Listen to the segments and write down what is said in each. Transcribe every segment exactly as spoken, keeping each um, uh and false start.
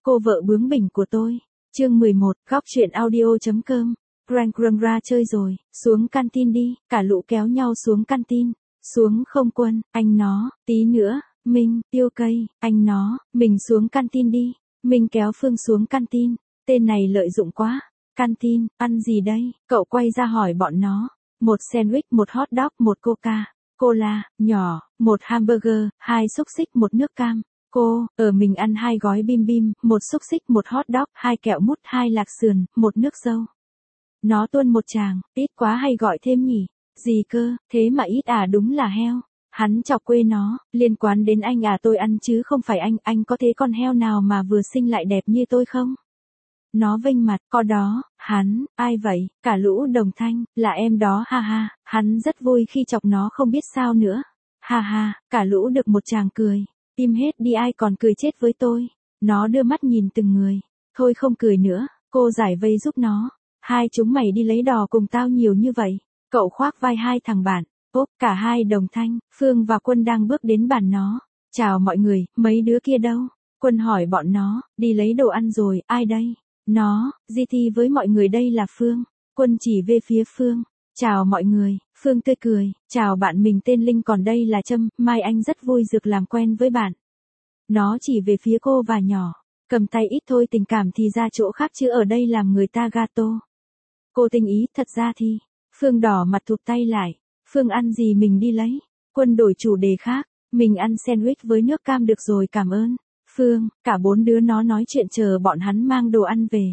Cô vợ bướng bỉnh của tôi. Chương mười một, góc truyện audio.com. Grand Grand ra chơi rồi, xuống canteen đi, cả lũ kéo nhau xuống canteen. Xuống không Quân, anh nó, tí nữa, Minh, Tiêu Cây, anh nó, mình xuống canteen đi. Minh kéo Phương xuống canteen, tên này lợi dụng quá. Canteen, ăn gì đây? Cậu quay ra hỏi bọn nó. Một sandwich, một hot dog, một coca, cola, nhỏ, một hamburger, hai xúc xích, một nước cam. Cô, ở mình ăn hai gói bim bim, một xúc xích, một hot dog, hai kẹo mút, hai lạc sườn, một nước dâu. Nó tuôn một tràng, ít quá hay gọi thêm nhỉ? Gì cơ, thế mà ít à, đúng là heo. Hắn chọc quê nó, liên quan đến anh à, tôi ăn chứ không phải anh, anh có thấy con heo nào mà vừa xinh lại đẹp như tôi không? Nó vênh mặt, có đó, hắn, ai vậy, cả lũ đồng thanh, là em đó, ha ha, hắn rất vui khi chọc nó không biết sao nữa. Ha ha, cả lũ được một tràng cười, im hết đi, ai còn cười chết với tôi. Nó đưa mắt nhìn từng người, thôi không cười nữa, cô giải vây giúp nó. Hai chúng mày đi lấy đò cùng tao nhiều như vậy. Cậu khoác vai hai thằng bạn, ốp, cả hai đồng thanh, Phương và Quân đang bước đến bàn nó. Chào mọi người, mấy đứa kia đâu? Quân hỏi bọn nó, đi lấy đồ ăn rồi, ai đây? Nó, giê tê với mọi người, đây là Phương. Quân chỉ về phía Phương. Chào mọi người, Phương tươi cười, chào bạn, mình tên Linh, còn đây là Trâm, Mai, anh rất vui được làm quen với bạn. Nó chỉ về phía cô và nhỏ, cầm tay ít thôi, tình cảm thì ra chỗ khác chứ ở đây làm người ta gato. Cô tình ý, thật ra thì, Phương đỏ mặt thụp tay lại, Phương ăn gì mình đi lấy. Quân đổi chủ đề khác, mình ăn sandwich với nước cam được rồi, cảm ơn. Phương, cả bốn đứa nó nói chuyện chờ bọn hắn mang đồ ăn về.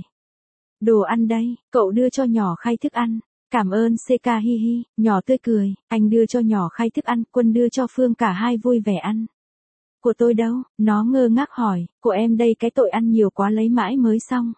Đồ ăn đây, cậu đưa cho nhỏ khay thức ăn. Cảm ơn xê ca, hi hi, nhỏ tươi cười, anh đưa cho nhỏ khay thức ăn, Quân đưa cho Phương, cả hai vui vẻ ăn. Của tôi đâu? Nó ngơ ngác hỏi, của em đây, cái tội ăn nhiều quá lấy mãi mới xong.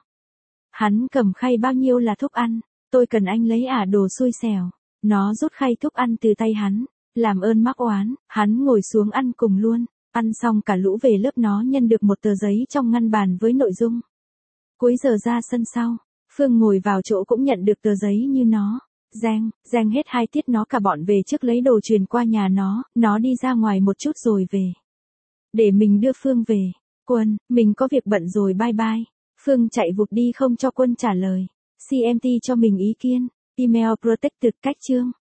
Hắn cầm khay, bao nhiêu là thuốc ăn, tôi cần anh lấy à, đồ xui xẻo. Nó rút khay thuốc ăn từ tay hắn, làm ơn mắc oán, hắn ngồi xuống ăn cùng luôn. Ăn xong cả lũ về lớp, nó nhân được một tờ giấy trong ngăn bàn với nội dung. Cuối giờ ra sân sau, Phương ngồi vào chỗ cũng nhận được tờ giấy như nó. Giang, Giang hết hai tiết nó cả bọn về trước lấy đồ truyền qua nhà nó, nó đi ra ngoài một chút rồi về. Để mình đưa Phương về. Quân, mình có việc bận rồi, bye bye. Phương chạy vụt đi không cho Quân trả lời. xê em tê cho mình ý kiến. Email protected, cách chương.